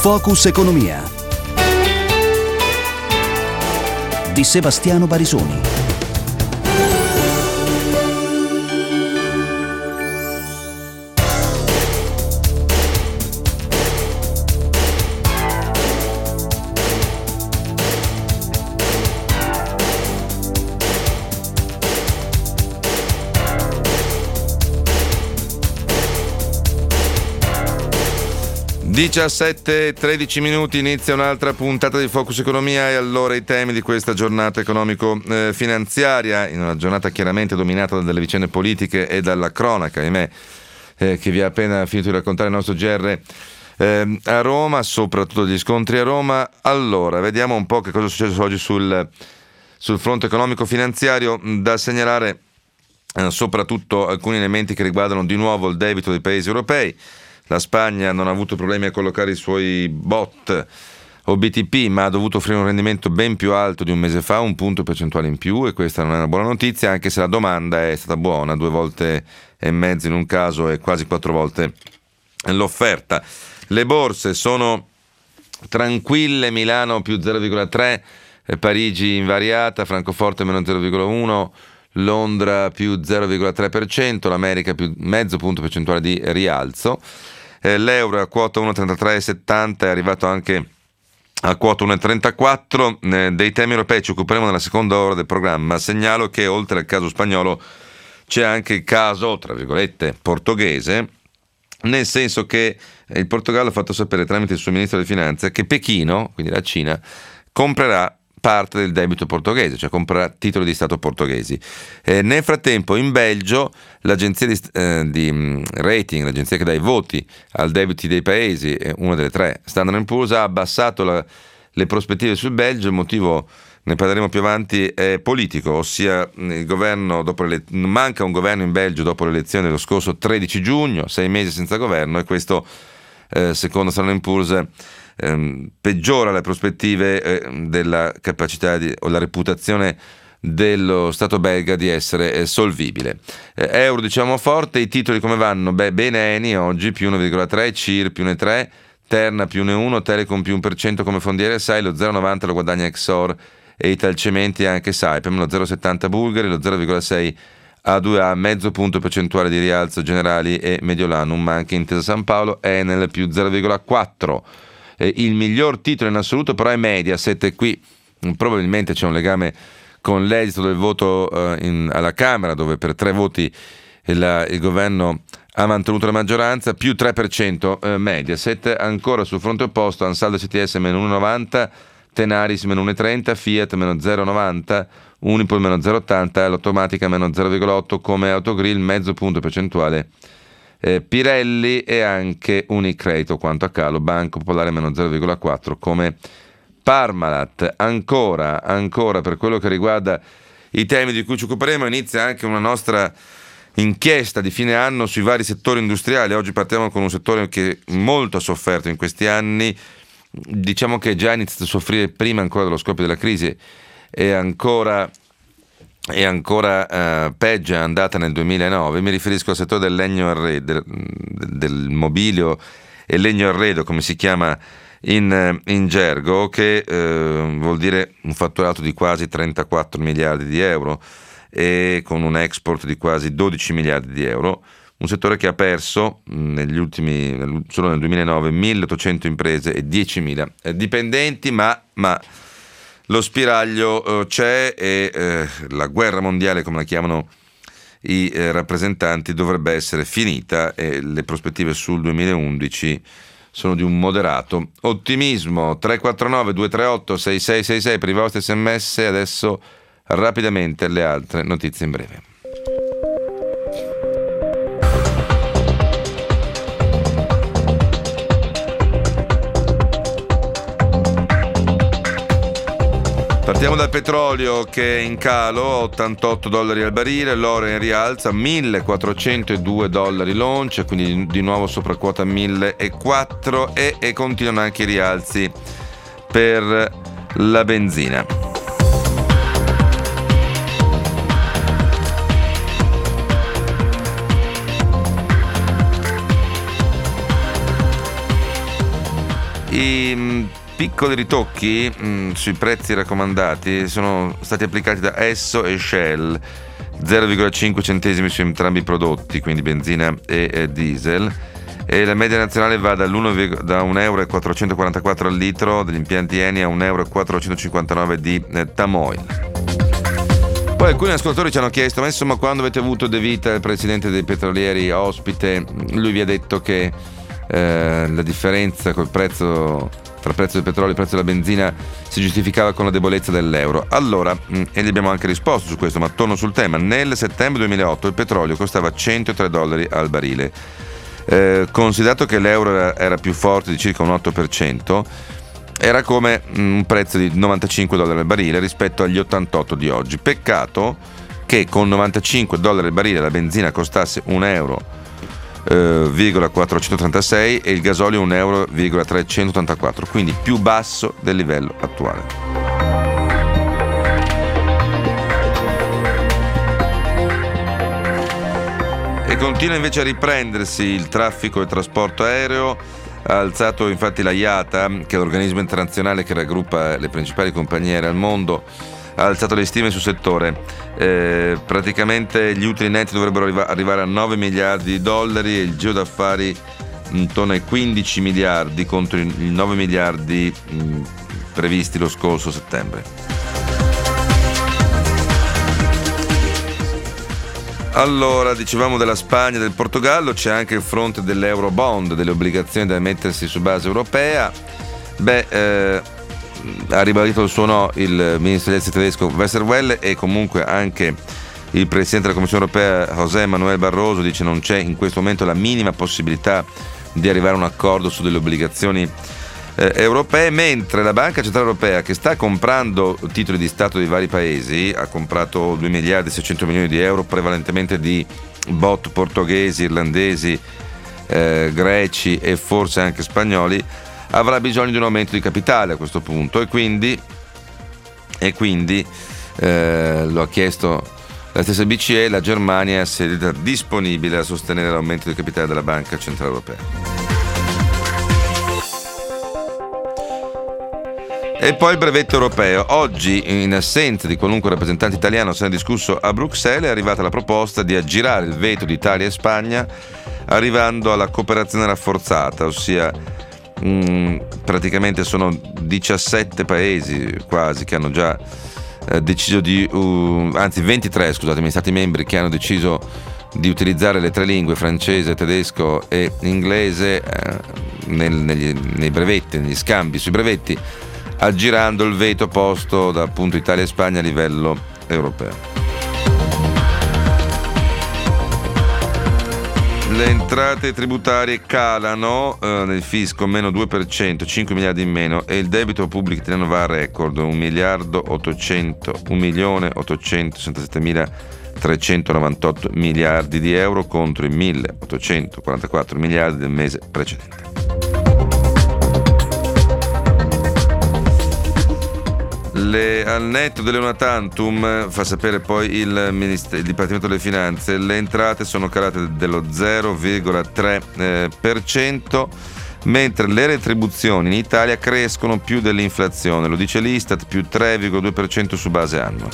Focus Economia di Sebastiano Barisoni. (17:13 minuti) inizia un'altra puntata di Focus Economia, e allora i temi di questa giornata economico-finanziaria, in una giornata chiaramente dominata dalle vicende politiche e dalla cronaca, ahimè, che vi ha appena finito di raccontare il nostro GR a Roma, soprattutto gli scontri a Roma. Allora, vediamo un po' che cosa è successo oggi sul fronte economico-finanziario. Da segnalare soprattutto alcuni elementi che riguardano di nuovo il debito dei paesi europei. La Spagna non ha avuto problemi a collocare i suoi BOT o BTP, ma ha dovuto offrire un rendimento ben più alto di un mese fa, 1 punto percentuale in più, e questa non è una buona notizia, anche se la domanda è stata buona, 2,5 volte in un caso e quasi 4 volte l'offerta. Le borse sono tranquille: Milano più 0,3, Parigi invariata, Francoforte meno 0,1, Londra più 0,3%, l'America più mezzo punto percentuale di rialzo. L'euro a quota 1,3370 è arrivato anche a quota 1,34. Dei temi europei ci occuperemo nella seconda ora del programma. Segnalo che oltre al caso spagnolo c'è anche il caso, tra virgolette, portoghese, nel senso che il Portogallo ha fatto sapere tramite il suo ministro delle finanze che Pechino, quindi la Cina, comprerà parte del debito portoghese, cioè comprerà titoli di Stato portoghesi. Nel frattempo in Belgio l'agenzia di rating, l'agenzia che dà i voti al debiti dei paesi, una delle tre, Standard & Poor's, ha abbassato le prospettive sul Belgio. Il motivo, ne parleremo più avanti, è politico, ossia il governo manca un governo in Belgio dopo le elezioni dello scorso 13 giugno, 6 mesi senza governo, e questo secondo Standard & Poor's peggiora le prospettive della capacità o la reputazione dello Stato belga di essere solvibile. Euro diciamo forte. I titoli come vanno? Bene Eni oggi più 1,3, CIR più 1,3, Terna più 1,1, Telecom più 1% come fondiere, sai lo 0,90 lo guadagna Exor e Italcementi, anche Saipem, lo 0,70 Bulgari, lo 0,6 A2A, mezzo punto percentuale di rialzo Generali e Mediolanum, ma anche Intesa San Paolo, Enel più 0,4. Il miglior titolo in assoluto però è Mediaset, e qui probabilmente c'è un legame con l'esito del voto alla Camera, dove per 3 voti il governo ha mantenuto la maggioranza, più 3% Mediaset. Ancora sul fronte opposto, Ansaldo CTS meno 1,90, Tenaris meno 1,30, Fiat meno 0,90, Unipol meno 0,80, l'Automatica meno 0,8 come Autogrill, mezzo punto percentuale Pirelli, e anche Unicredito quanto a calo, Banco Popolare meno 0,4 come Parmalat. Ancora per quello che riguarda i temi di cui ci occuperemo, inizia anche una nostra inchiesta di fine anno sui vari settori industriali. Oggi partiamo con un settore che molto ha sofferto in questi anni, diciamo che già ha iniziato a soffrire prima ancora dello scoppio della crisi, e ancora peggio è andata nel 2009. Mi riferisco al settore del legno arredo, del mobilio e legno arredo, come si chiama in gergo, che vuol dire un fatturato di quasi 34 miliardi di euro e con un export di quasi 12 miliardi di euro. Un settore che ha perso solo nel 2009 1.800 imprese e 10.000 dipendenti, ma lo spiraglio c'è, e la guerra mondiale, come la chiamano i rappresentanti, dovrebbe essere finita, e le prospettive sul 2011 sono di un moderato ottimismo. 349 238 6666 per i vostri sms. Adesso rapidamente le altre notizie in breve. Partiamo dal petrolio, che è in calo, $88 al barile, l'oro è in rialza, $1.402 l'oncia, quindi di nuovo sopra quota 1.004, e continuano anche i rialzi per la benzina. I piccoli ritocchi sui prezzi raccomandati sono stati applicati da Esso e Shell, 0,5 centesimi su entrambi i prodotti, quindi benzina e diesel, e la media nazionale va da 1,444 euro al litro degli impianti Eni a 1,459 euro di Tamoil. Poi alcuni ascoltatori ci hanno chiesto: ma insomma, quando avete avuto De Vita, il presidente dei petrolieri, ospite, lui vi ha detto che la differenza col prezzo, tra il prezzo del petrolio e il prezzo della benzina, si giustificava con la debolezza dell'euro. Allora, e gli abbiamo anche risposto su questo, ma torno sul tema. Nel settembre 2008 il petrolio costava $103 al barile. Considerato che l'euro era più forte di circa un 8%, era come un prezzo di $95 al barile rispetto agli 88 di oggi. Peccato che con $95 al barile la benzina costasse €1,436 e il gasolio €1,384, quindi più basso del livello attuale. E continua invece a riprendersi il traffico e trasporto aereo. Ha alzato infatti la IATA, che è l'organismo internazionale che raggruppa le principali compagnie aeree al mondo, ha alzato le stime sul settore. Praticamente gli utili netti dovrebbero arrivare a $9 miliardi e il giro d'affari intorno ai 15 miliardi contro i 9 miliardi previsti lo scorso settembre. Allora, dicevamo della Spagna e del Portogallo, c'è anche il fronte dell'Eurobond, delle obbligazioni da emettersi su base europea. Ha ribadito il suo no il ministro degli esteri tedesco Westerwelle, e comunque anche il presidente della Commissione europea José Manuel Barroso dice non c'è in questo momento la minima possibilità di arrivare a un accordo su delle obbligazioni europee, mentre la Banca Centrale Europea, che sta comprando titoli di Stato di vari paesi, ha comprato 2 miliardi e 600 milioni di euro prevalentemente di bot portoghesi, irlandesi, greci e forse anche spagnoli, avrà bisogno di un aumento di capitale a questo punto, e quindi lo ha chiesto la stessa BCE. La Germania si è detta disponibile a sostenere l'aumento di capitale della Banca Centrale Europea. E poi il brevetto europeo. Oggi, in assenza di qualunque rappresentante italiano, se ne è discusso a Bruxelles. È arrivata la proposta di aggirare il veto di Italia e Spagna, arrivando alla cooperazione rafforzata, ossia praticamente sono 17 paesi quasi che hanno già deciso anzi 23, scusatemi, stati membri che hanno deciso di utilizzare le 3 lingue, francese, tedesco e inglese, nei brevetti, negli scambi sui brevetti, aggirando il veto posto da appunto Italia e Spagna a livello europeo. Le entrate tributarie calano nel fisco, meno 2%, 5 miliardi in meno, e il debito pubblico italiano va a record, 1.867.398 miliardi di euro contro i 1.844 miliardi del mese precedente. Al netto delle una tantum, fa sapere poi il Dipartimento delle Finanze, le entrate sono calate dello 0,3%, mentre le retribuzioni in Italia crescono più dell'inflazione, lo dice l'Istat, più 3,2% su base annua.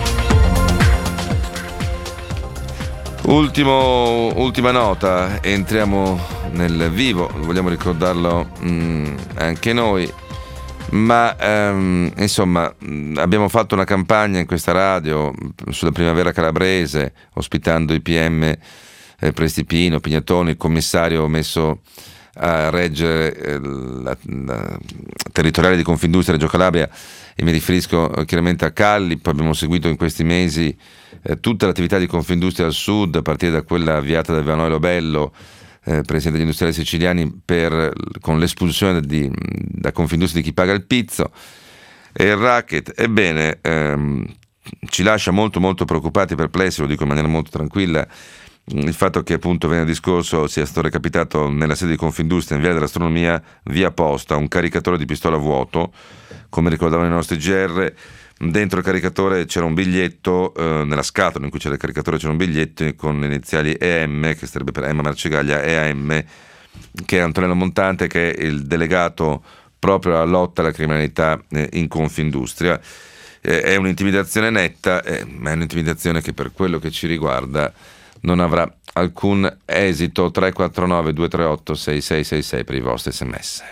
Ultima nota, entriamo nel vivo, vogliamo ricordarlo anche noi. Ma insomma, abbiamo fatto una campagna in questa radio sulla primavera calabrese, ospitando i PM Prestipino, Pignatoni, il commissario messo a reggere la territoriale di Confindustria Reggio Calabria, e mi riferisco chiaramente a Calli. Poi abbiamo seguito in questi mesi tutta l'attività di Confindustria al sud, a partire da quella avviata da Emanuele Bello, presidente degli industriali siciliani, con l'espulsione da Confindustria di chi paga il pizzo e il racket. Ebbene, ci lascia molto molto preoccupati e perplessi, lo dico in maniera molto tranquilla, il fatto che appunto venerdì scorso sia stato recapitato nella sede di Confindustria in Via dell'Astronomia, via Posta, un caricatore di pistola vuoto, come ricordavano i nostri GR. Dentro il caricatore c'era un biglietto, nella scatola in cui c'era il caricatore c'era un biglietto con le iniziali EM, che sarebbe per Emma Marcegaglia, EAM, che è Antonello Montante, che è il delegato proprio alla lotta alla criminalità in Confindustria. È un'intimidazione netta, ma è un'intimidazione che per quello che ci riguarda non avrà alcun esito. 349 238 6666 per i vostri sms.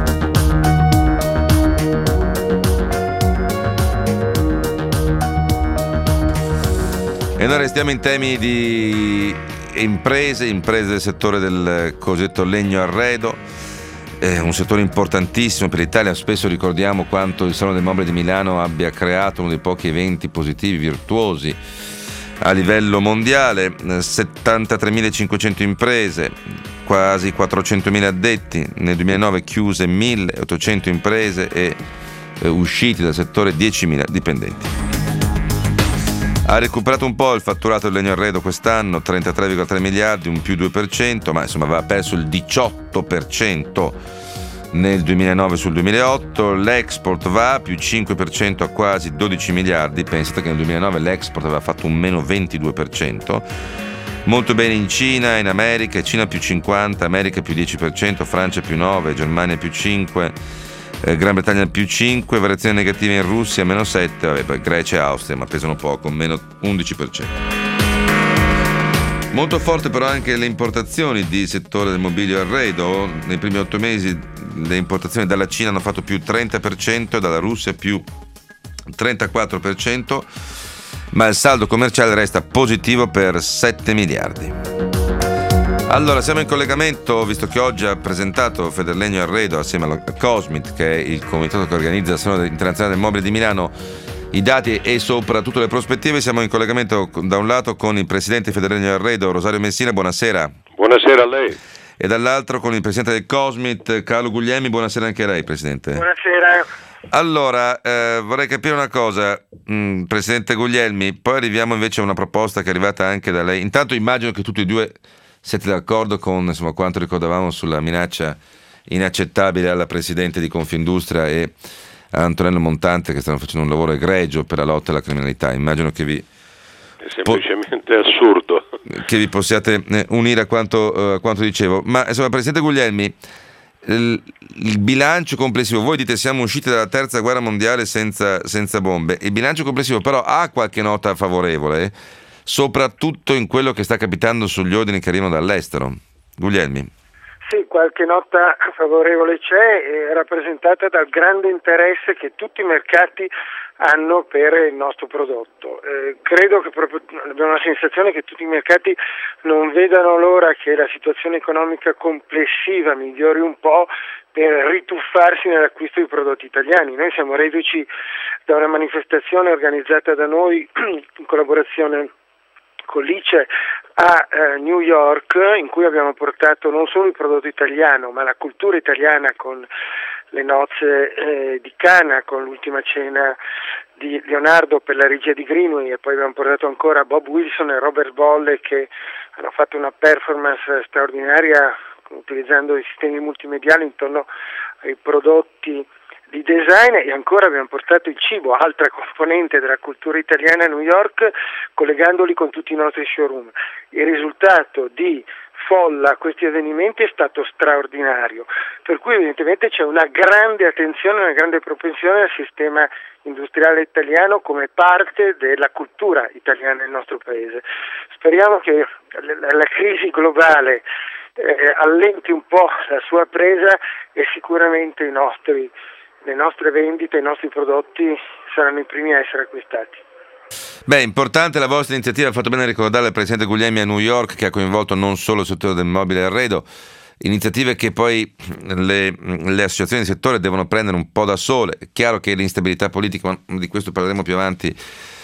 E noi restiamo in temi di imprese del settore del cosiddetto legno arredo, un settore importantissimo per l'Italia. Spesso ricordiamo quanto il Salone del Mobile di Milano abbia creato uno dei pochi eventi positivi, virtuosi a livello mondiale. 73.500 imprese, quasi 400.000 addetti. Nel 2009 chiuse 1.800 imprese e usciti dal settore 10.000 dipendenti. Ha recuperato un po' il fatturato del legno arredo quest'anno, 33,3 miliardi, un più 2%, ma insomma aveva perso il 18% nel 2009 sul 2008. L'export va più 5% a quasi 12 miliardi. Pensate che nel 2009 l'export aveva fatto un meno 22%. Molto bene in Cina, in America, Cina più 50%, America più 10%, Francia più 9%, Germania più 5%, Gran Bretagna più 5%, variazioni negative in Russia meno 7%, Grecia e Austria, ma pesano poco, meno 11%. Molto forte però anche le importazioni di settore del mobilio arredo. Nei primi 8 mesi le importazioni dalla Cina hanno fatto più 30% e dalla Russia più 34%, ma il saldo commerciale resta positivo per 7 miliardi. Allora, siamo in collegamento, visto che oggi ha presentato Federlegno Arredo assieme alla Cosmit, che è il comitato che organizza il Salone internazionale del mobile di Milano, i dati e soprattutto le prospettive. Siamo in collegamento da un lato con il presidente Federlegno Arredo, Rosario Messina, buonasera. Buonasera a lei. E dall'altro con il presidente del Cosmit, Carlo Guglielmi, buonasera anche a lei, presidente. Buonasera. Allora, vorrei capire una cosa, presidente Guglielmi, poi arriviamo invece a una proposta che è arrivata anche da lei. Intanto immagino che tutti e due siete d'accordo con quanto ricordavamo sulla minaccia inaccettabile alla presidente di Confindustria e a Antonello Montante, che stanno facendo un lavoro egregio per la lotta alla criminalità. Immagino che vi è semplicemente assurdo che vi possiate unire a quanto dicevo. Ma insomma, presidente Guglielmi, il bilancio complessivo, voi dite siamo usciti dalla terza guerra mondiale senza bombe, il bilancio complessivo però ha qualche nota favorevole, soprattutto in quello che sta capitando sugli ordini che arrivano dall'estero. Guglielmi? Sì, qualche nota favorevole c'è, rappresentata dal grande interesse che tutti i mercati hanno per il nostro prodotto. Credo che proprio abbiamo la sensazione che tutti i mercati non vedano l'ora che la situazione economica complessiva migliori un po' per rituffarsi nell'acquisto di prodotti italiani. Noi siamo reduci da una manifestazione organizzata da noi in collaborazione con l'ICE a New York, in cui abbiamo portato non solo il prodotto italiano, ma la cultura italiana, con le nozze di Cana, con l'ultima cena di Leonardo per la regia di Greenway, e poi abbiamo portato ancora Bob Wilson e Robert Bolle, che hanno fatto una performance straordinaria utilizzando i sistemi multimediali intorno ai prodotti di design, e ancora abbiamo portato il cibo, altra componente della cultura italiana, a New York, collegandoli con tutti i nostri showroom. Il risultato di folla a questi avvenimenti è stato straordinario, per cui evidentemente c'è una grande attenzione, una grande propensione al sistema industriale italiano come parte della cultura italiana nel nostro paese. Speriamo che la crisi globale allenti un po' la sua presa, e sicuramente le nostre vendite, i nostri prodotti saranno i primi a essere acquistati. Beh, importante la vostra iniziativa, ha fatto bene ricordare il presidente Guglielmi a New York, che ha coinvolto non solo il settore del mobile arredo, iniziative che poi le associazioni del settore devono prendere un po' da sole. È chiaro che l'instabilità politica, ma di questo parleremo più avanti,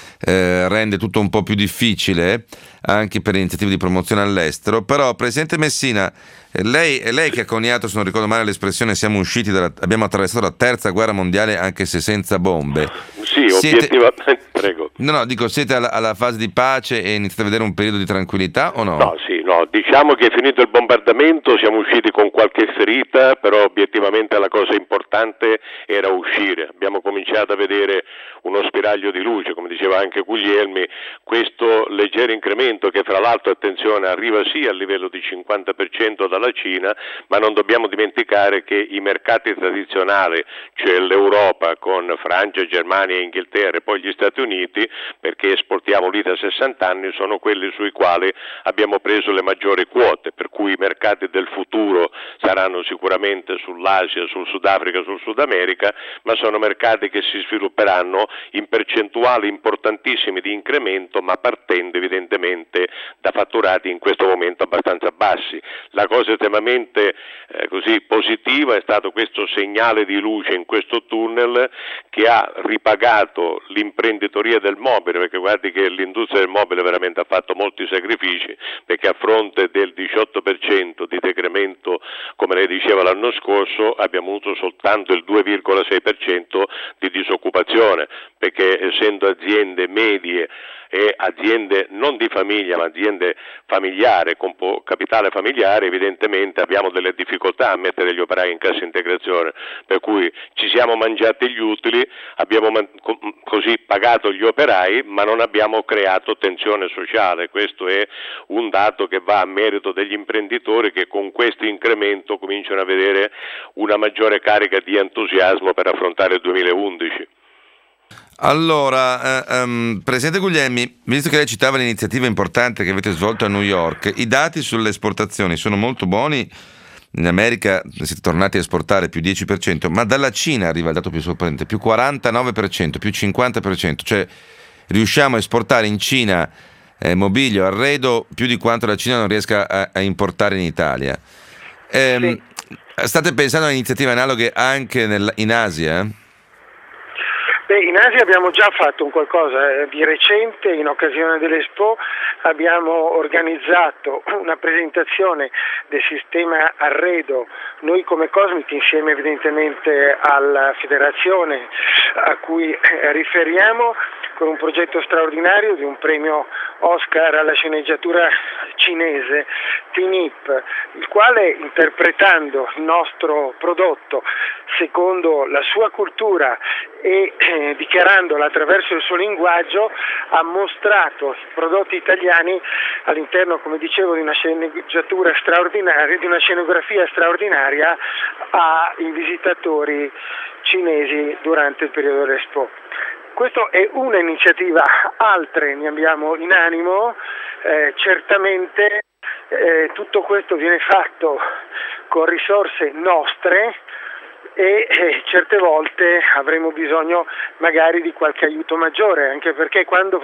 rende tutto un po' più difficile anche per iniziative di promozione all'estero. Però, presidente Messina, è lei che ha coniato, se non ricordo male l'espressione, abbiamo attraversato la terza guerra mondiale anche se senza bombe. Sì, obiettivamente... Prego. No, dico, siete alla fase di pace e iniziate a vedere un periodo di tranquillità o no? No, diciamo che è finito il bombardamento, siamo usciti con qualche ferita, però obiettivamente la cosa importante era uscire. Abbiamo cominciato a vedere uno spiraglio di luce, come diceva anche Guglielmi, questo leggero incremento che fra l'altro, attenzione, arriva sì al livello di 50% dalla Cina, ma non dobbiamo dimenticare che i mercati tradizionali, cioè l'Europa con Francia, Germania e Inghilterra e poi gli Stati Uniti, perché esportiamo lì da 60 anni, sono quelli sui quali abbiamo preso le maggiori quote, per cui i mercati del futuro saranno sicuramente sull'Asia, sul Sudafrica, sul Sud America, ma sono mercati che si svilupperanno in percentuali importantissimi di incremento, ma partendo evidentemente da fatturati in questo momento abbastanza bassi. La cosa estremamente così positiva è stato questo segnale di luce in questo tunnel che ha ripagato l'imprenditoria del mobile, perché guardi che l'industria del mobile veramente ha fatto molti sacrifici, perché a fronte del 18% di decremento, come lei diceva l'anno scorso, abbiamo avuto soltanto il 2,6% di disoccupazione, perché essendo aziende medie e aziende non di famiglia ma aziende familiari con capitale familiare, evidentemente abbiamo delle difficoltà a mettere gli operai in cassa integrazione, per cui ci siamo mangiati gli utili, abbiamo così pagato gli operai ma non abbiamo creato tensione sociale. Questo è un dato che va a merito degli imprenditori che con questo incremento cominciano a vedere una maggiore carica di entusiasmo per affrontare il 2011. Allora, Presidente Guglielmi, visto che lei citava l'iniziativa importante che avete svolto a New York, i dati sulle esportazioni sono molto buoni. In America siete tornati a esportare più 10%, ma dalla Cina arriva il dato più sorprendente, più 49%, più 50%, cioè riusciamo a esportare in Cina mobilio, arredo, più di quanto la Cina non riesca a importare in Italia. Sì. State pensando a iniziative analoghe anche in Asia? In Asia abbiamo già fatto un qualcosa. Di recente, in occasione dell'Expo, abbiamo organizzato una presentazione del sistema arredo, noi come Cosmit, insieme evidentemente alla federazione a cui riferiamo, con un progetto straordinario di un premio Oscar alla sceneggiatura cinese, TNIP, il quale, interpretando il nostro prodotto secondo la sua cultura e dichiarandola attraverso il suo linguaggio, ha mostrato i prodotti italiani all'interno, come dicevo, di una sceneggiatura straordinaria, di una scenografia straordinaria ai visitatori cinesi durante il periodo dell'Expo. Questa è un'iniziativa, altre ne abbiamo in animo, certamente tutto questo viene fatto con risorse nostre e certe volte avremo bisogno magari di qualche aiuto maggiore, anche perché quando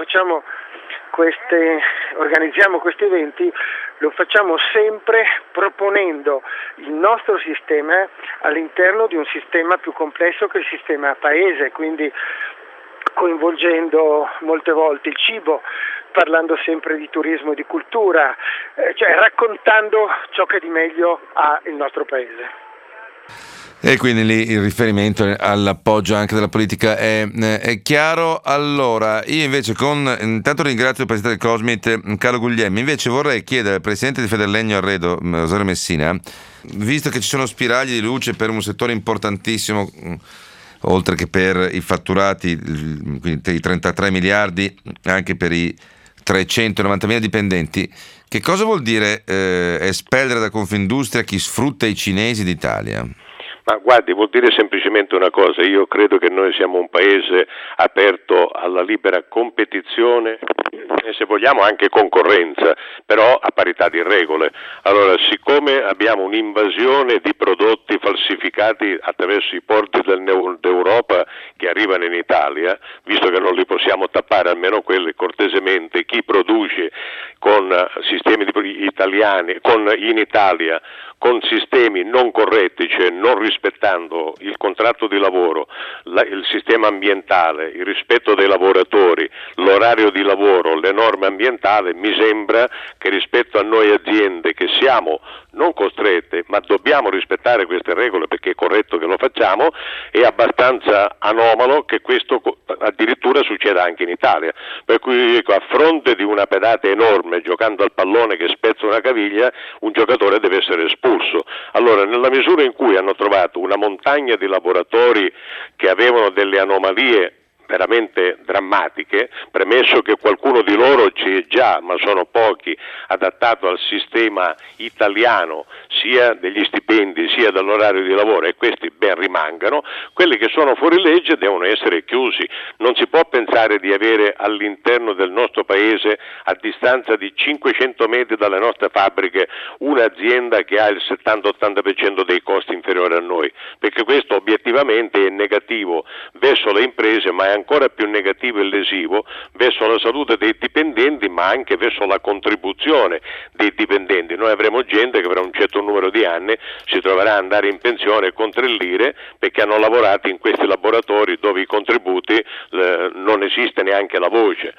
organizziamo questi eventi lo facciamo sempre proponendo il nostro sistema all'interno di un sistema più complesso che il sistema paese, quindi coinvolgendo molte volte il cibo, parlando sempre di turismo e di cultura, cioè raccontando ciò che di meglio ha il nostro paese. E quindi lì il riferimento all'appoggio anche della politica è chiaro. Allora, io invece intanto ringrazio il Presidente del Cosmit, Carlo Guglielmi, invece vorrei chiedere al Presidente di Federlegno Arredo, Rosario Messina, visto che ci sono spiragli di luce per un settore importantissimo, oltre che per i fatturati, quindi i 33 miliardi, anche per i 390.000 dipendenti, che cosa vuol dire espellere da Confindustria chi sfrutta i cinesi d'Italia? Ma guardi, vuol dire semplicemente una cosa: io credo che noi siamo un paese aperto alla libera competizione e, se vogliamo, anche concorrenza, però a parità di regole. Allora, siccome abbiamo un'invasione di prodotti falsificati attraverso i porti d'Europa che arrivano in Italia, visto che non li possiamo tappare, almeno quelli cortesemente, chi produce con sistemi italiani, in Italia, con sistemi non corretti, cioè non rispettando il contratto di lavoro, il sistema ambientale, il rispetto dei lavoratori, l'orario di lavoro, le norme ambientali, mi sembra che rispetto a noi aziende che siamo non costrette, ma dobbiamo rispettare queste regole perché è corretto che lo facciamo, è abbastanza anomalo che questo addirittura succeda anche in Italia. Per cui a fronte di una pedata enorme giocando al pallone che spezza una caviglia, un giocatore deve essere espulso. Allora, nella misura in cui hanno trovato una montagna di laboratori che avevano delle anomalie veramente drammatiche, premesso che qualcuno di loro c'è già, ma sono pochi, adattato al sistema italiano sia degli stipendi sia dell'orario di lavoro, e questi ben rimangano, quelli che sono fuori legge devono essere chiusi. Non si può pensare di avere all'interno del nostro paese, a distanza di 500 metri dalle nostre fabbriche, un'azienda che ha il 70-80% dei costi inferiori a noi, perché questo obiettivamente è negativo verso le imprese, ma è ancora più negativo e lesivo verso la salute dei dipendenti, ma anche verso la contribuzione dei dipendenti. Noi avremo gente che per un certo numero di anni si troverà ad andare in pensione con 3 lire perché hanno lavorato in questi laboratori dove i contributi non esiste neanche la voce.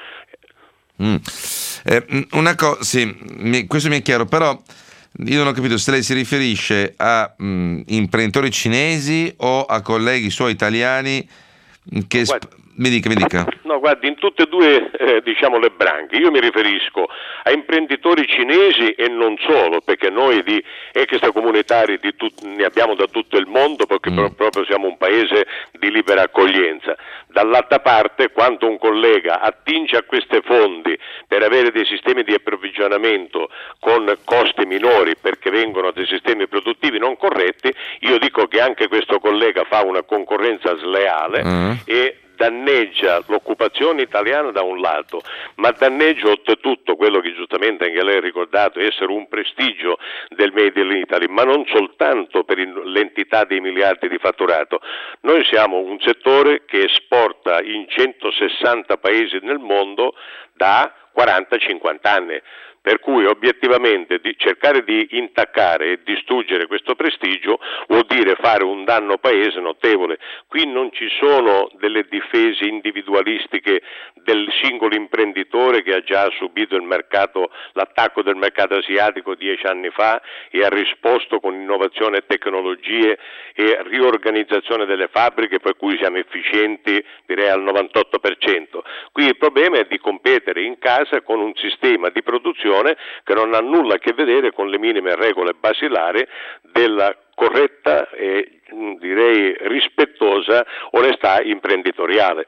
Una cosa, sì, questo mi è chiaro, però io non ho capito se lei si riferisce a imprenditori cinesi o a colleghi suoi italiani che... Mi dica. No, guardi, in tutte e due le branche. Io mi riferisco a imprenditori cinesi e non solo, perché noi di extracomunitari ne abbiamo da tutto il mondo, perché proprio siamo un paese di libera accoglienza. Dall'altra parte, quando un collega attinge a queste fondi per avere dei sistemi di approvvigionamento con costi minori perché vengono dai sistemi produttivi non corretti, io dico che anche questo collega fa una concorrenza sleale e danneggia l'occupazione italiana da un lato, ma danneggia oltretutto quello che giustamente anche lei ha ricordato, essere un prestigio del Made in Italy, ma non soltanto per l'entità dei miliardi di fatturato. Noi siamo un settore che esporta in 160 paesi nel mondo da 40-50 anni. Per cui obiettivamente cercare di intaccare e distruggere questo prestigio vuol dire fare un danno paese notevole. Qui non ci sono delle difese individualistiche del singolo imprenditore che ha già subito l'attacco del mercato asiatico 10 anni fa e ha risposto con innovazione e tecnologie e riorganizzazione delle fabbriche, per cui siamo efficienti direi al 98%. Qui il problema è di competere in casa con un sistema di produzione che non ha nulla a che vedere con le minime regole basilari della corretta e direi rispettosa onestà imprenditoriale.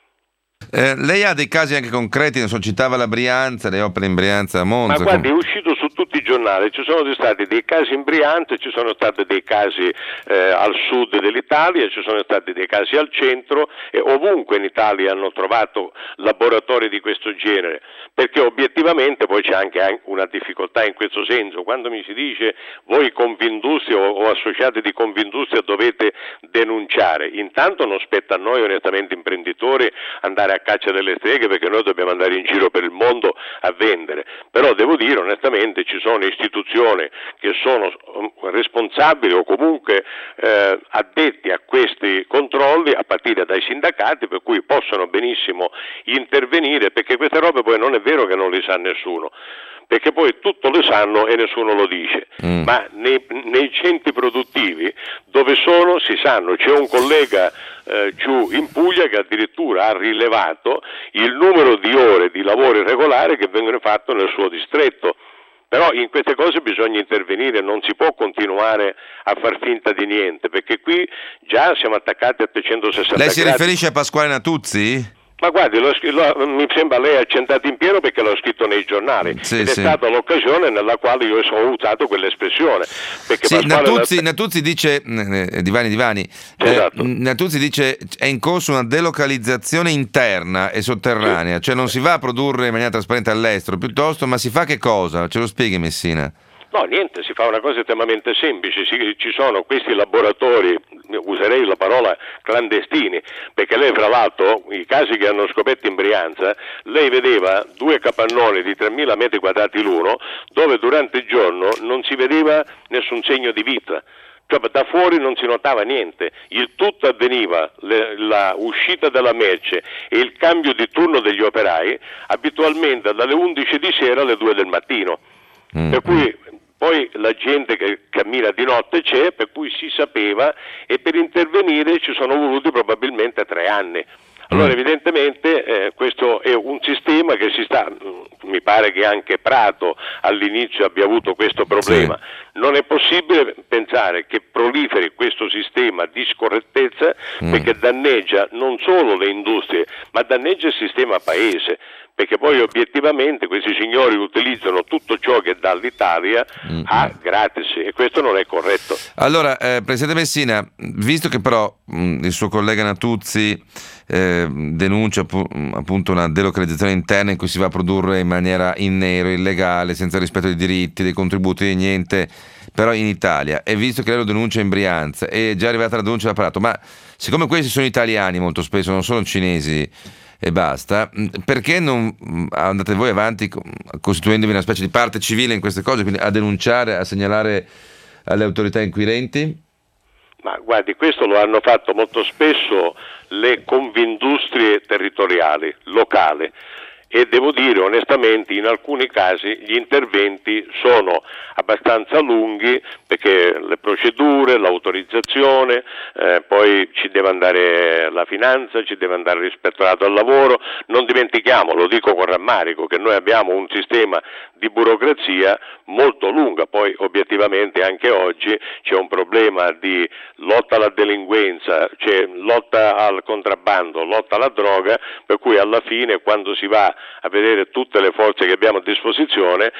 Lei ha dei casi anche concreti, citava la Brianza, le opere in Brianza a Monza. Ma guardi, è uscito su tutti i giornali, ci sono stati dei casi in Brianza, ci sono stati dei casi al sud dell'Italia, ci sono stati dei casi al centro e ovunque in Italia hanno trovato laboratori di questo genere, perché obiettivamente poi c'è anche una difficoltà in questo senso. Quando mi si dice voi Confindustria o associati di Confindustria dovete denunciare, intanto non spetta a noi onestamente imprenditori andare a caccia delle streghe, perché noi dobbiamo andare in giro per il mondo a vendere, però devo dire onestamente ci sono istituzioni che sono responsabili o comunque addetti a questi controlli a partire dai sindacati, per cui possono benissimo intervenire, perché queste robe poi non è vero che non le sa nessuno, perché poi tutto lo sanno e nessuno lo dice, ma nei centri produttivi dove sono si sanno. C'è un collega giù in Puglia che addirittura ha rilevato il numero di ore di lavoro irregolare che vengono fatte nel suo distretto. Però in queste cose bisogna intervenire, non si può continuare a far finta di niente, perché qui già siamo attaccati a 360 gradi. Lei si gradi. riferisce a Pasquale Natuzzi? Ma guardi, mi sembra lei ha accentato in pieno perché l'ho scritto nei giornali, è stata l'occasione nella quale io ho usato quell'espressione. Perché Natuzzi dice, Divani, esatto. Natuzzi dice è in corso una delocalizzazione interna e sotterranea, cioè non si va a produrre in maniera trasparente all'estero, piuttosto, ma si fa che cosa? Ce lo spieghi, Messina? No, niente, si fa una cosa estremamente semplice, ci sono questi laboratori, userei la parola clandestini, perché lei fra l'altro, i casi che hanno scoperto in Brianza, lei vedeva 2 capannoni di 3.000 metri quadrati l'uno, dove durante il giorno non si vedeva nessun segno di vita. Cioè, da fuori non si notava niente, il tutto avveniva, la uscita della merce e il cambio di turno degli operai abitualmente dalle 11 di sera alle 2 del mattino. Per cui poi la gente che cammina di notte c'è, per cui si sapeva, e per intervenire ci sono voluti probabilmente 3 anni. Allora evidentemente questo è un sistema che mi pare che anche Prato all'inizio abbia avuto questo problema. Sì. Non è possibile pensare che proliferi questo sistema di scorrettezza perché danneggia non solo le industrie, ma danneggia il sistema paese. Perché poi obiettivamente questi signori utilizzano tutto ciò che dà l'Italia a gratis, e questo non è corretto. Allora, Presidente Messina, visto che però il suo collega Natuzzi denuncia appunto una delocalizzazione interna in cui si va a produrre in maniera in nero, illegale, senza rispetto dei diritti, dei contributi, di niente, però in Italia, e visto che lei lo denuncia in Brianza, è già arrivata la denuncia da Prato, ma siccome questi sono italiani molto spesso, non sono cinesi e basta, perché non andate voi avanti costituendovi una specie di parte civile in queste cose, quindi a denunciare, a segnalare alle autorità inquirenti? Ma guardi, questo lo hanno fatto molto spesso le Confindustrie territoriali, locali, e devo dire onestamente in alcuni casi gli interventi sono abbastanza lunghi perché le procedure, l'autorizzazione, poi ci deve andare la finanza, ci deve andare l'ispettorato al lavoro. Non dimentichiamo, lo dico con rammarico, che noi abbiamo un sistema di burocrazia molto lunga, poi obiettivamente anche oggi c'è un problema di lotta alla delinquenza, c'è lotta al contrabbando, lotta alla droga, per cui alla fine quando si va a vedere tutte le forze che abbiamo a disposizione,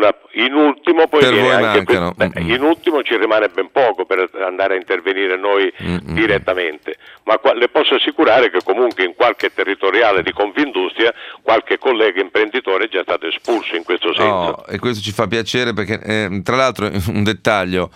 in ultimo poi viene anche in ultimo ci rimane ben poco per andare a intervenire noi direttamente, ma le posso assicurare che comunque in qualche territoriale di Confindustria qualche collega imprenditore è già stato espulso in questo senso. E questo ci fa piacere perché tra l'altro un dettaglio,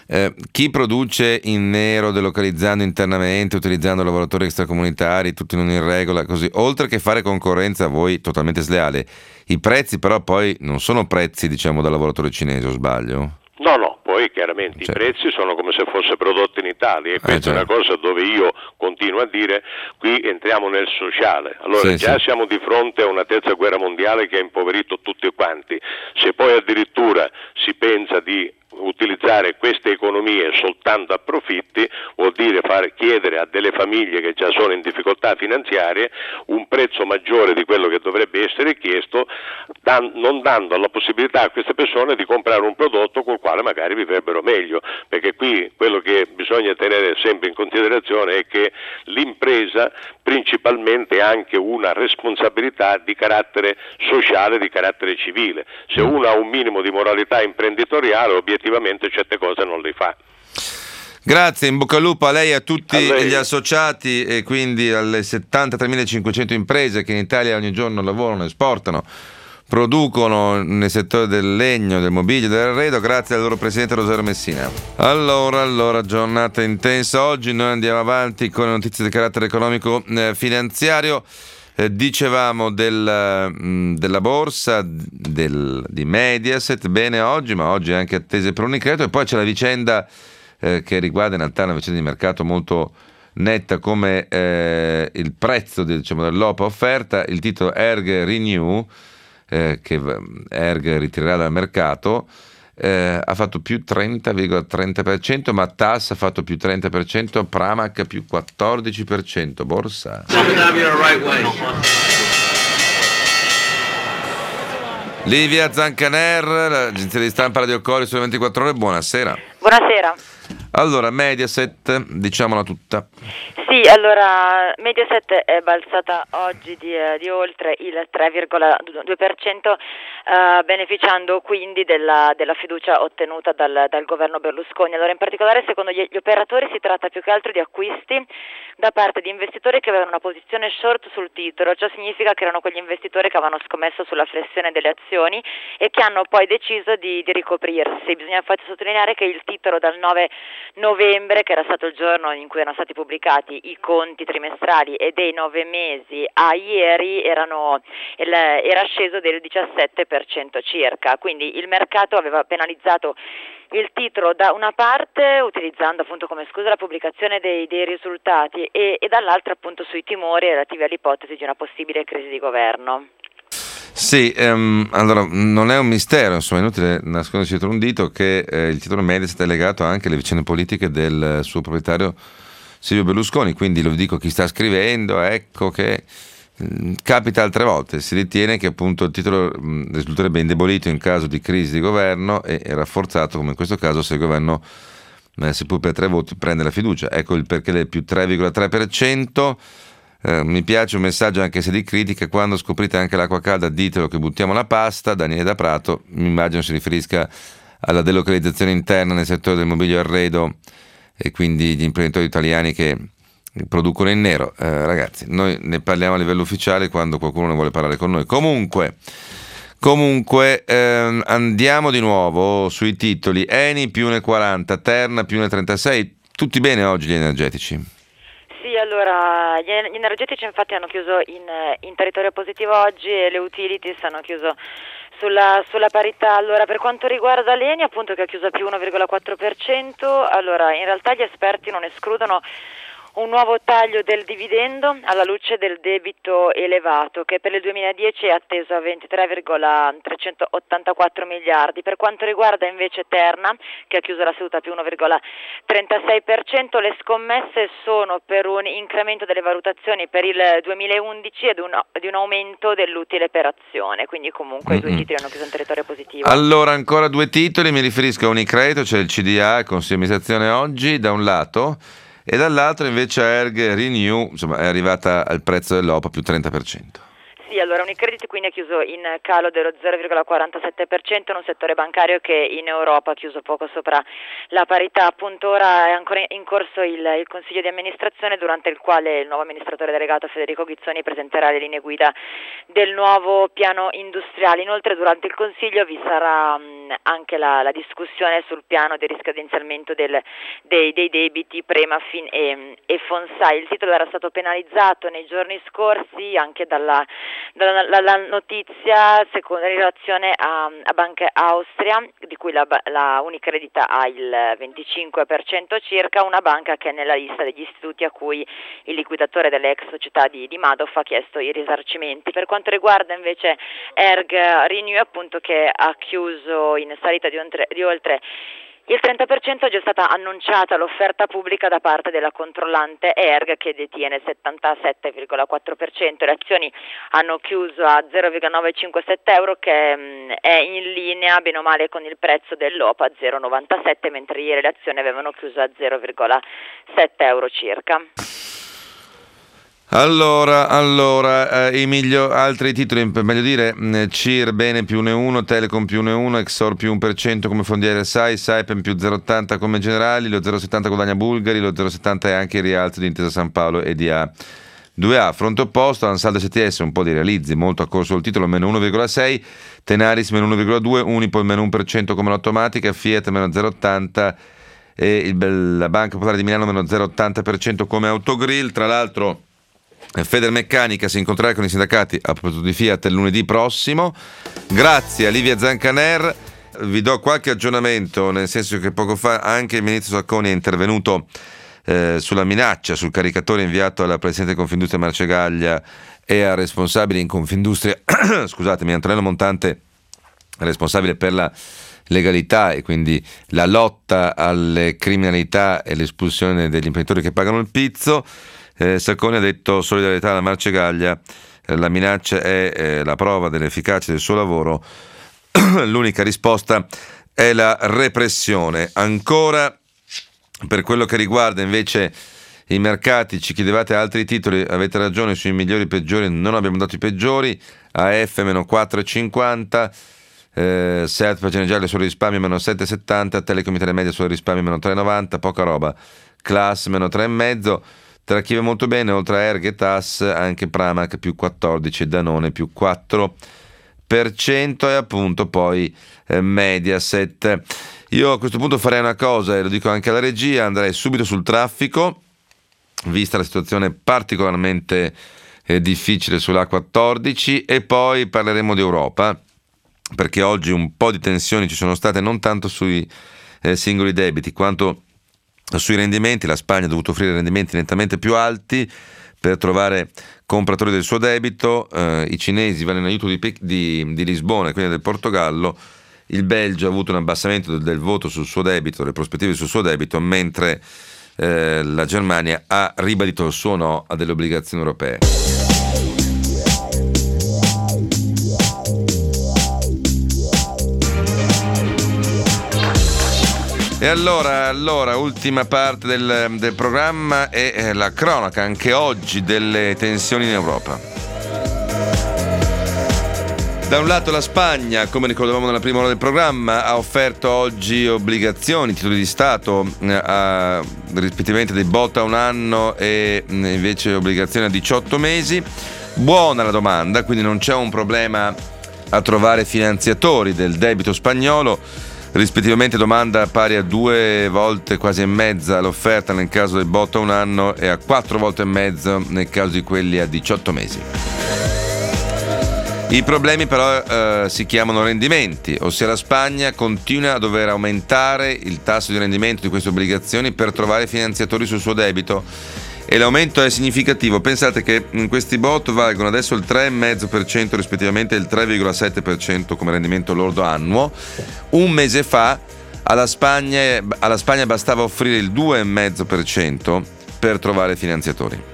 chi produce in nero delocalizzando internamente, utilizzando lavoratori extracomunitari, tutti non in regola, così, oltre che fare concorrenza a voi totalmente sleale, i prezzi però poi non sono prezzi diciamo da lavoratore cinese, o sbaglio? No, poi chiaramente i prezzi sono come se fosse prodotto in Italia, e questa è una cosa dove io continuo a dire, qui entriamo nel sociale. Allora siamo di fronte a una terza guerra mondiale che ha impoverito tutti quanti, se poi addirittura si pensa di utilizzare queste economie soltanto a profitti, vuol dire chiedere a delle famiglie che già sono in difficoltà finanziarie un prezzo maggiore di quello che dovrebbe essere chiesto, non dando la possibilità a queste persone di comprare un prodotto col quale magari vivrebbero meglio, perché qui quello che bisogna tenere sempre in considerazione è che l'impresa principalmente ha anche una responsabilità di carattere sociale, di carattere civile. Se uno ha un minimo di moralità imprenditoriale, obiettivamente certe cose non le fa. Grazie, in bocca al lupo a lei e a tutti gli associati, e quindi alle 73.500 imprese che in Italia ogni giorno lavorano, esportano, producono nel settore del legno, del mobilio, dell'arredo, grazie al loro presidente Rosario Messina. Allora, giornata intensa oggi, noi andiamo avanti con le notizie di carattere economico finanziario. Dicevamo della borsa di Mediaset, bene oggi, ma oggi anche attese per Unicredito, e poi c'è la vicenda che riguarda in realtà una vicenda di mercato molto netta come il prezzo dell'OPA offerta, il titolo Erg Renew, che Erg ritirerà dal mercato, ha fatto più 30,30%, ma TAS ha fatto più 30%, Pramac più 14%, borsa. Livia Zancaner, l'agenzia di stampa Radio Cori sulle 24 ore, buonasera. Buonasera. Allora, Mediaset, diciamola tutta. Sì, allora Mediaset è balzata oggi di oltre il 3,2%, beneficiando quindi della fiducia ottenuta dal governo Berlusconi. Allora, in particolare secondo gli operatori si tratta più che altro di acquisti da parte di investitori che avevano una posizione short sul titolo. Ciò significa che erano quegli investitori che avevano scommesso sulla flessione delle azioni e che hanno poi deciso di ricoprirsi. Bisogna infatti sottolineare che il titolo dal 9 novembre, che era stato il giorno in cui erano stati pubblicati i conti trimestrali, e dei 9 mesi a ieri era sceso del 17% circa, quindi il mercato aveva penalizzato il titolo da una parte utilizzando appunto come scusa la pubblicazione dei risultati e dall'altra appunto sui timori relativi all'ipotesi di una possibile crisi di governo. Sì, allora non è un mistero, insomma, è inutile nasconderci dietro un dito che il titolo Mediaset è legato anche alle vicende politiche del suo proprietario Silvio Berlusconi, quindi lo dico a chi sta scrivendo, ecco che capita altre volte, si ritiene che appunto il titolo risulterebbe indebolito in caso di crisi di governo e rafforzato come in questo caso se il governo seppur per 3 voti prende la fiducia. Ecco il perché del più 3,3%. Mi piace un messaggio anche se di critica: quando scoprite anche l'acqua calda ditelo che buttiamo la pasta. Daniele da Prato, mi immagino si riferisca alla delocalizzazione interna nel settore del mobilio arredo e quindi gli imprenditori italiani che producono in nero. Ragazzi, noi ne parliamo a livello ufficiale quando qualcuno ne vuole parlare con noi. Comunque andiamo di nuovo sui titoli. Eni più 1,40, Terna più 1,36, tutti bene oggi gli energetici? Sì, allora gli energetici infatti hanno chiuso in territorio positivo oggi e le utilities hanno chiuso sulla parità. Allora, per quanto riguarda l'Eni, appunto, che ha chiuso a più 1,4%, allora in realtà gli esperti non escludono un nuovo taglio del dividendo alla luce del debito elevato che per il 2010 è atteso a 23,384 miliardi. Per quanto riguarda invece Terna, che ha chiuso la seduta a più 1,36%, le scommesse sono per un incremento delle valutazioni per il 2011 e di un aumento dell'utile per azione, quindi comunque i due titoli hanno chiuso in territorio positivo. Allora, ancora 2 titoli, mi riferisco a Unicredito, cioè il CDA, il Consiglio di amministrazione oggi, da un lato, e dall'altro invece Erg Renew, insomma, è arrivata al prezzo dell'OPA più 30%. Sì, allora Unicredit quindi ha chiuso in calo dello 0,47% in un settore bancario che in Europa ha chiuso poco sopra la parità. Appunto ora è ancora in corso il consiglio di amministrazione, durante il quale il nuovo amministratore delegato Federico Ghizzoni presenterà le linee guida del nuovo piano industriale. Inoltre durante il consiglio vi sarà anche la discussione sul piano di riscadenziamento dei debiti Premafin e Fonsai. Il titolo era stato penalizzato nei giorni scorsi anche dalla notizia in relazione a Banca Austria, di cui la Unicredit ha il 25% circa, una banca che è nella lista degli istituti a cui il liquidatore delle ex società di Madoff ha chiesto i risarcimenti. Per quanto riguarda invece Erg Renew, appunto, che ha chiuso in salita di oltre il 30%, è già stata annunciata l'offerta pubblica da parte della controllante Erg, che detiene il 77,4%. Le azioni hanno chiuso a 0,957 euro, che è in linea bene o male con il prezzo dell'OPA, 0,97, mentre ieri le azioni avevano chiuso a 0,7 euro circa. Allora, altri titoli, per meglio dire, CIR bene più 1,1, Telecom più 1,1, Exor più 1% come Fondiere SAI, Saipem più 0,80 come Generali, lo 0,70 guadagna Bulgari, lo 0,70 è anche il rialzo di Intesa San Paolo e di A2A. Fronte opposto, Ansaldo STS un po' di realizzi, molto a corso il titolo, meno 1,6, Tenaris meno 1,2, Unipol meno 1% come l'automatica, Fiat meno 0,80 e la Banca Popolare di Milano meno 0,80% come Autogrill. Tra l'altro Federmeccanica si incontrerà con i sindacati a proposito di Fiat il lunedì prossimo. Grazie a Livia Zancaner. Vi do qualche aggiornamento, nel senso che poco fa anche il ministro Sacconi è intervenuto sulla minaccia sul caricatore inviato alla presidente di Confindustria Marcegaglia e al responsabile in Confindustria scusatemi, Antonello Montante, responsabile per la legalità e quindi la lotta alle criminalità e l'espulsione degli imprenditori che pagano il pizzo. Sacconi ha detto: solidarietà alla Marcegaglia, la minaccia è la prova dell'efficacia del suo lavoro, l'unica risposta è la repressione. Ancora per quello che riguarda invece i mercati, ci chiedevate altri titoli, avete ragione, sui migliori e peggiori non abbiamo dato i peggiori. AF meno 4,50, Seat pagine gialle sul risparmio meno 7,70, Telecom Italia Media sul risparmio meno 3,90, poca roba. Class meno 3,5, tra chi va molto bene, oltre a Erg e TAS, anche Pramac più 14 e Danone più 4% e appunto poi Mediaset. Io a questo punto farei una cosa, e lo dico anche alla regia, andrei subito sul traffico, vista la situazione particolarmente difficile sulla 14, e poi parleremo di Europa, perché oggi un po' di tensioni ci sono state, non tanto sui singoli debiti quanto sui rendimenti. La Spagna ha dovuto offrire rendimenti nettamente più alti per trovare compratori del suo debito. I cinesi vanno in aiuto di Lisbona e quindi del Portogallo. Il Belgio ha avuto un abbassamento del voto sul suo debito, delle prospettive sul suo debito, mentre la Germania ha ribadito il suo no a delle obbligazioni europee. E allora, ultima parte del programma è la cronaca, anche oggi, delle tensioni in Europa. Da un lato la Spagna, come ricordavamo nella prima ora del programma, ha offerto oggi obbligazioni, titoli di Stato, rispettivamente dei BOT a 1 anno e invece obbligazioni a 18 mesi. Buona la domanda, quindi non c'è un problema a trovare finanziatori del debito spagnolo, rispettivamente domanda pari a 2 volte quasi e mezza l'offerta nel caso del BOT a 1 anno e a 4 volte e mezzo nel caso di quelli a 18 mesi. I problemi però si chiamano rendimenti, ossia la Spagna continua a dover aumentare il tasso di rendimento di queste obbligazioni per trovare finanziatori sul suo debito e l'aumento è significativo. Pensate che questi BOT valgono adesso il 3,5% rispettivamente il 3,7% come rendimento lordo annuo. Un mese fa alla Spagna bastava offrire il 2,5% per trovare finanziatori.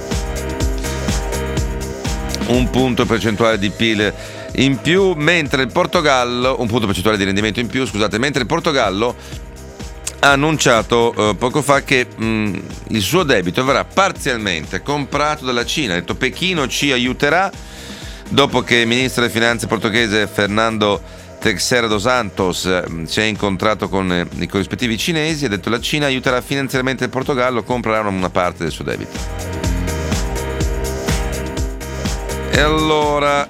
Un punto percentuale di PIL in più, mentre il Portogallo, un punto percentuale di rendimento in più, scusate, mentre il Portogallo ha annunciato poco fa che il suo debito verrà parzialmente comprato dalla Cina. Ha detto Pechino ci aiuterà, dopo che il ministro delle finanze portoghese Fernando Teixeira dos Santos si è incontrato con i corrispettivi cinesi, ha detto la Cina aiuterà finanziariamente il Portogallo, comprerà una parte del suo debito. E allora,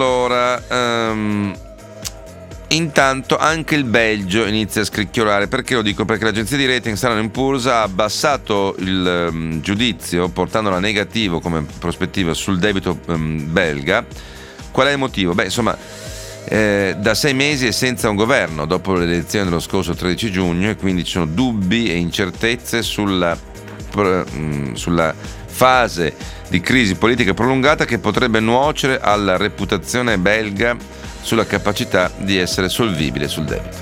intanto anche il Belgio inizia a scricchiolare. Perché lo dico? Perché l'agenzia di rating Standard & Poor's ha abbassato il giudizio, portandolo a negativo come prospettiva sul debito belga. Qual è il motivo? Beh, insomma, da 6 mesi è senza un governo dopo le elezioni dello scorso 13 giugno e quindi ci sono dubbi e incertezze sulla fase di crisi politica prolungata che potrebbe nuocere alla reputazione belga sulla capacità di essere solvibile sul debito.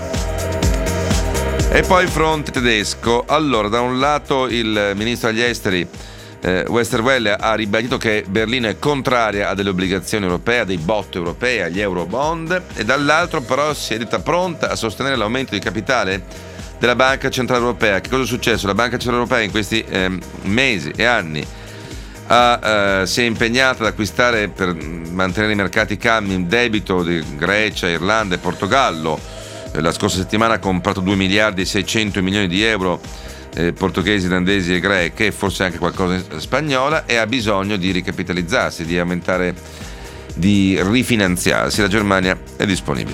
E poi il fronte tedesco. Allora, da un lato il ministro degli esteri Westerwelle ha ribadito che Berlino è contraria a delle obbligazioni europee, a dei BOT europei, agli Eurobond, e dall'altro però si è detta pronta a sostenere l'aumento di capitale della Banca Centrale Europea. Che cosa è successo? La Banca Centrale Europea in questi mesi e anni si è impegnata ad acquistare, per mantenere i mercati calmi, un debito di Grecia, Irlanda e Portogallo. La scorsa settimana ha comprato 2 miliardi e 600 milioni di euro portoghesi, irlandesi e greche, e forse anche qualcosa in spagnola, e ha bisogno di ricapitalizzarsi, di aumentare, di rifinanziarsi. La Germania è disponibile.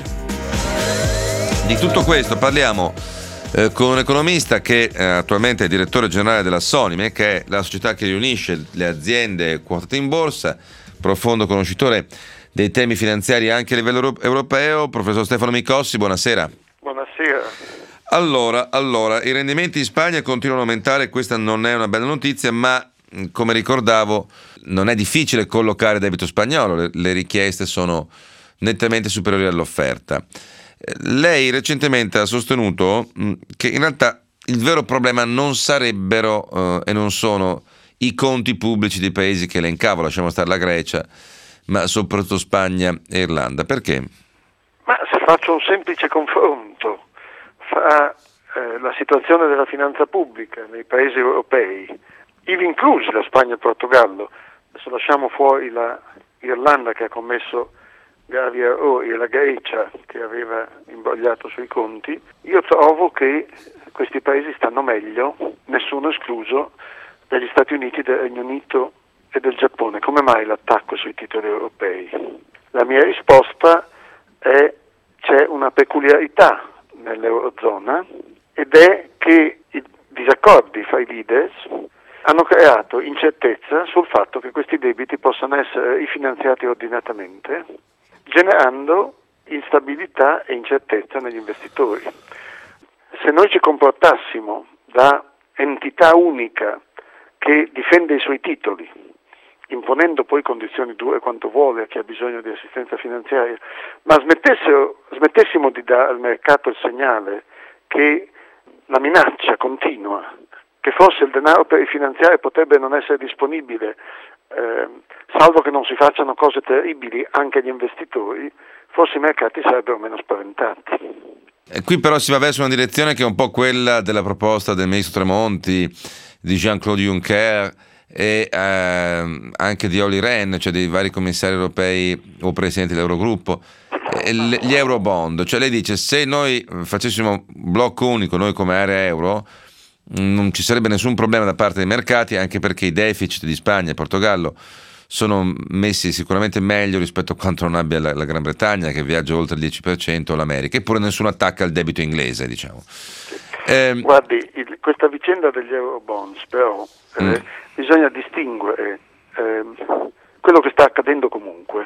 Di tutto questo parliamo con un economista che attualmente è direttore generale della Sonime, che è la società che riunisce le aziende quotate in borsa, profondo conoscitore dei temi finanziari anche a livello europeo. Professor Stefano Micossi, buonasera. Buonasera. Allora, i rendimenti in Spagna continuano a aumentare, questa non è una bella notizia, ma come ricordavo non è difficile collocare debito spagnolo, le richieste sono nettamente superiori all'offerta. Lei recentemente ha sostenuto che in realtà il vero problema non sarebbero e non sono i conti pubblici dei paesi che elencavo, lasciamo stare la Grecia, ma soprattutto Spagna e Irlanda. Perché? Ma se faccio un semplice confronto fra la situazione della finanza pubblica nei paesi europei, ivi inclusi la Spagna e il Portogallo, adesso lasciamo fuori la Irlanda che ha commesso gravi errori e la Grecia che aveva imbrogliato sui conti, io trovo che questi paesi stanno meglio, nessuno escluso, degli Stati Uniti, del Regno Unito e del Giappone. Come mai l'attacco sui titoli europei? La mia risposta è: c'è una peculiarità nell'Eurozona, ed è che i disaccordi fra i leaders hanno creato incertezza sul fatto che questi debiti possano essere rifinanziati ordinatamente, generando instabilità e incertezza negli investitori. Se noi ci comportassimo da entità unica che difende i suoi titoli imponendo poi condizioni dure quanto vuole a chi ha bisogno di assistenza finanziaria, ma smettessimo di dare al mercato il segnale che la minaccia continua, che forse il denaro per rifinanziare potrebbe non essere disponibile, salvo che non si facciano cose terribili anche agli investitori, forse i mercati sarebbero meno spaventati. E qui però si va verso una direzione che è un po' quella della proposta del ministro Tremonti, di Jean-Claude Juncker e anche di Olli Rehn, cioè dei vari commissari europei o presidenti dell'Eurogruppo, gli Eurobond. Cioè lei dice, se noi facessimo blocco unico, noi come area euro, non ci sarebbe nessun problema da parte dei mercati, anche perché i deficit di Spagna e Portogallo sono messi sicuramente meglio rispetto a quanto non abbia la Gran Bretagna, che viaggia oltre il 10%, o l'America, eppure nessuno attacca il debito inglese, diciamo. Guardi, questa vicenda degli Eurobonds però bisogna distinguere quello che sta accadendo comunque.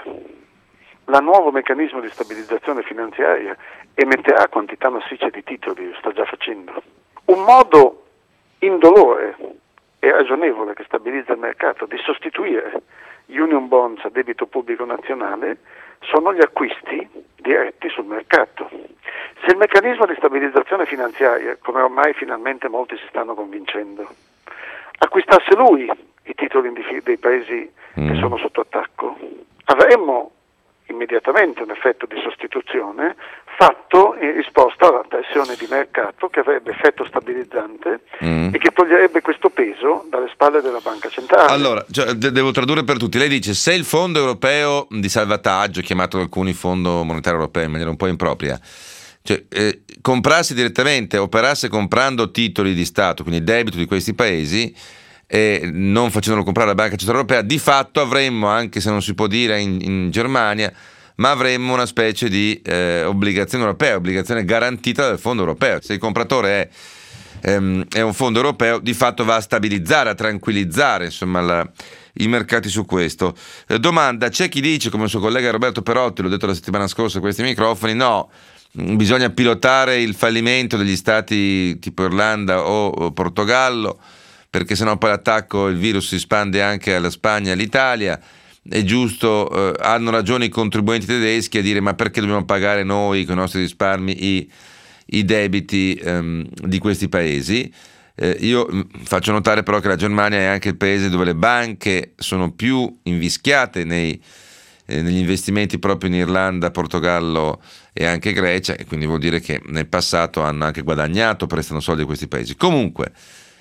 Il nuovo meccanismo di stabilizzazione finanziaria emetterà quantità massicce di titoli, lo sta già facendo. Un modo indolore e ragionevole che stabilizza il mercato di sostituire gli Union Bonds a debito pubblico nazionale sono gli acquisti diretti sul mercato. Se il meccanismo di stabilizzazione finanziaria, come ormai finalmente molti si stanno convincendo, acquistasse lui i titoli dei paesi che sono sotto attacco, avremmo immediatamente un effetto di sostituzione fatto in risposta alla pressione di mercato che avrebbe effetto stabilizzante e che toglierebbe questo peso dalle spalle della banca centrale. Allora, devo tradurre per tutti. Lei dice, se il fondo europeo di salvataggio, chiamato da alcuni fondo monetario europeo in maniera un po' impropria, cioè, comprasse direttamente, operasse comprando titoli di Stato, quindi debito di questi paesi, e non facendolo comprare la Banca Centrale Europea, di fatto avremmo, anche se non si può dire in Germania, ma avremmo una specie di obbligazione europea, obbligazione garantita dal fondo europeo. Se il compratore è un fondo europeo, di fatto va a stabilizzare, a tranquillizzare insomma i mercati su questo. Domanda, c'è chi dice, come il suo collega Roberto Perotti, l'ho detto la settimana scorsa a questi microfoni, no, bisogna pilotare il fallimento degli stati tipo Irlanda o Portogallo, perché sennò poi l'attacco, il virus si espande anche alla Spagna e all'Italia. È giusto, hanno ragione i contribuenti tedeschi a dire, ma perché dobbiamo pagare noi con i nostri risparmi i debiti di questi paesi? Io faccio notare però che la Germania è anche il paese dove le banche sono più invischiate negli investimenti proprio in Irlanda, Portogallo e anche Grecia, e quindi vuol dire che nel passato hanno anche guadagnato prestando soldi a questi paesi. Comunque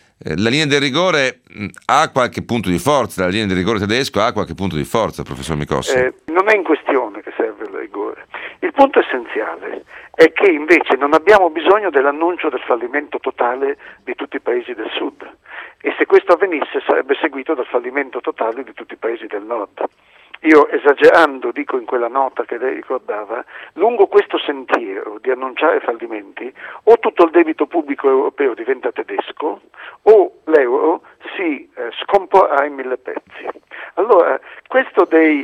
la linea del rigore ha qualche punto di forza, la linea del rigore tedesco ha qualche punto di forza, professor Micossi? Non è in questione che serve il rigore. Il punto essenziale è che invece non abbiamo bisogno dell'annuncio del fallimento totale di tutti i paesi del sud, e se questo avvenisse sarebbe seguito dal fallimento totale di tutti i paesi del nord. Io, esagerando, dico in quella nota che lei ricordava, lungo questo sentiero di annunciare fallimenti, o tutto il debito pubblico europeo diventa tedesco, o l'euro si scomporrà in 1000 pezzi. Allora, questo degli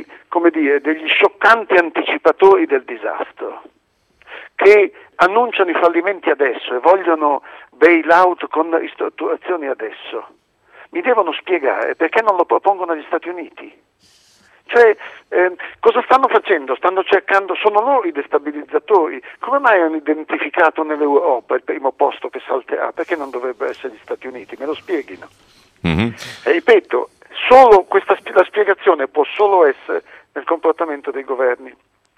scioccanti anticipatori del disastro, che annunciano i fallimenti adesso e vogliono bail-out con ristrutturazioni adesso, mi devono spiegare perché non lo propongono agli Stati Uniti. Cioè, cosa stanno facendo? Stanno cercando, sono loro i destabilizzatori. Come mai hanno identificato nell'Europa il primo posto che salterà? Perché non dovrebbero essere gli Stati Uniti? Me lo spieghino. Ripeto, la spiegazione può solo essere nel comportamento dei governi.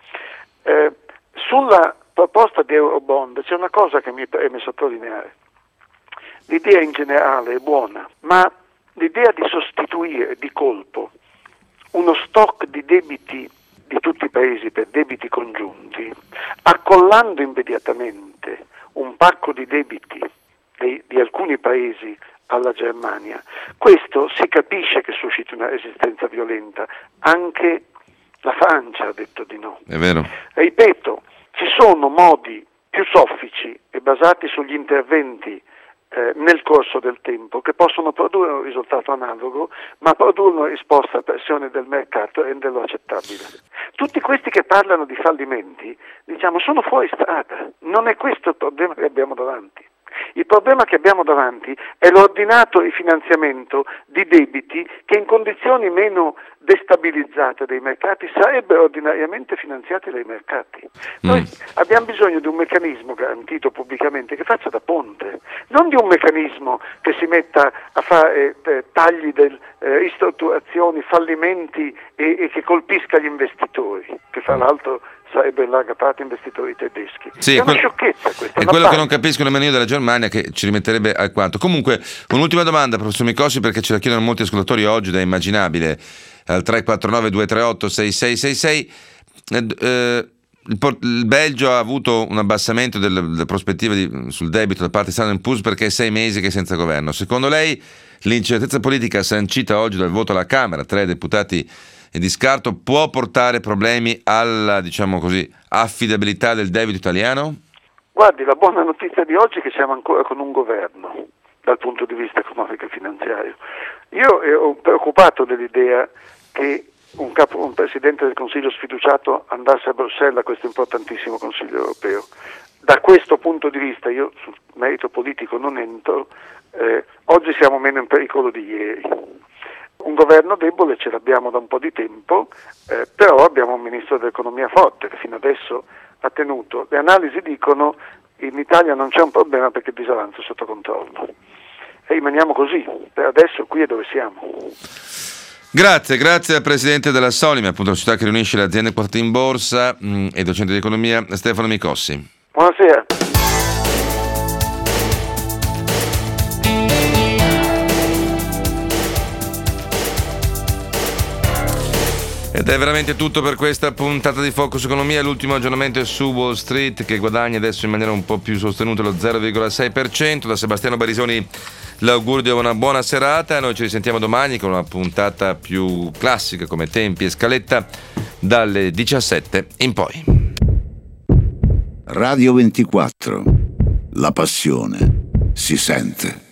Sulla proposta di Eurobond c'è una cosa che mi preme sottolineare. L'idea in generale è buona, ma l'idea di sostituire di colpo uno stock di debiti di tutti i paesi per debiti congiunti, accollando immediatamente un pacco di debiti di alcuni paesi alla Germania, questo si capisce che suscita una resistenza violenta. Anche la Francia ha detto di no. È vero. Ripeto, ci sono modi più soffici e basati sugli interventi nel corso del tempo che possono produrre un risultato analogo, ma produrre una risposta a pressione del mercato e renderlo accettabile. Tutti questi che parlano di fallimenti, sono fuori strada. Non è questo il problema che abbiamo davanti. Il problema che abbiamo davanti è l'ordinato rifinanziamento di debiti che in condizioni meno destabilizzate dei mercati sarebbero ordinariamente finanziati dai mercati. Noi abbiamo bisogno di un meccanismo garantito pubblicamente che faccia da ponte, non di un meccanismo che si metta a fare tagli, ristrutturazioni, fallimenti e che colpisca gli investitori, che fra l'altro sarebbe in larga parte investitori tedeschi. Sì, è una sciocchezza questa. È quello che non capisco nemmeno io della Germania, che ci rimetterebbe alquanto. Comunque, un'ultima domanda, professor Micossi, perché ce la chiedono molti ascoltatori oggi, ed è immaginabile, al 349-238-6666. Il Belgio ha avuto un abbassamento delle prospettive sul debito da parte di Standard & Poor's perché è 6 mesi che è senza governo. Secondo lei l'incertezza politica sancita oggi dal voto alla Camera, 3 deputati di scarto, può portare problemi alla, diciamo così, affidabilità del debito italiano? Guardi, la buona notizia di oggi è che siamo ancora con un governo dal punto di vista economico e finanziario. Io ero preoccupato dell'idea che un Presidente del Consiglio sfiduciato andasse a Bruxelles a questo importantissimo Consiglio europeo. Da questo punto di vista, io sul merito politico non entro, oggi siamo meno in pericolo di ieri. Un governo debole ce l'abbiamo da un po' di tempo, però abbiamo un ministro dell'economia forte che fino adesso ha tenuto. Le analisi dicono che in Italia non c'è un problema perché il disavanzo è sotto controllo. E rimaniamo così, per adesso qui è dove siamo. Grazie al presidente della Solim, appunto la società che riunisce le aziende quotate in borsa, e docente di economia, Stefano Micossi. Buonasera. Ed è veramente tutto per questa puntata di Focus Economia. L'ultimo aggiornamento è su Wall Street, che guadagna adesso in maniera un po' più sostenuta lo 0,6%. Da Sebastiano Barisoni l'augurio di una buona serata. Noi ci risentiamo domani con una puntata più classica come tempi e scaletta dalle 17 in poi. Radio 24. La passione si sente.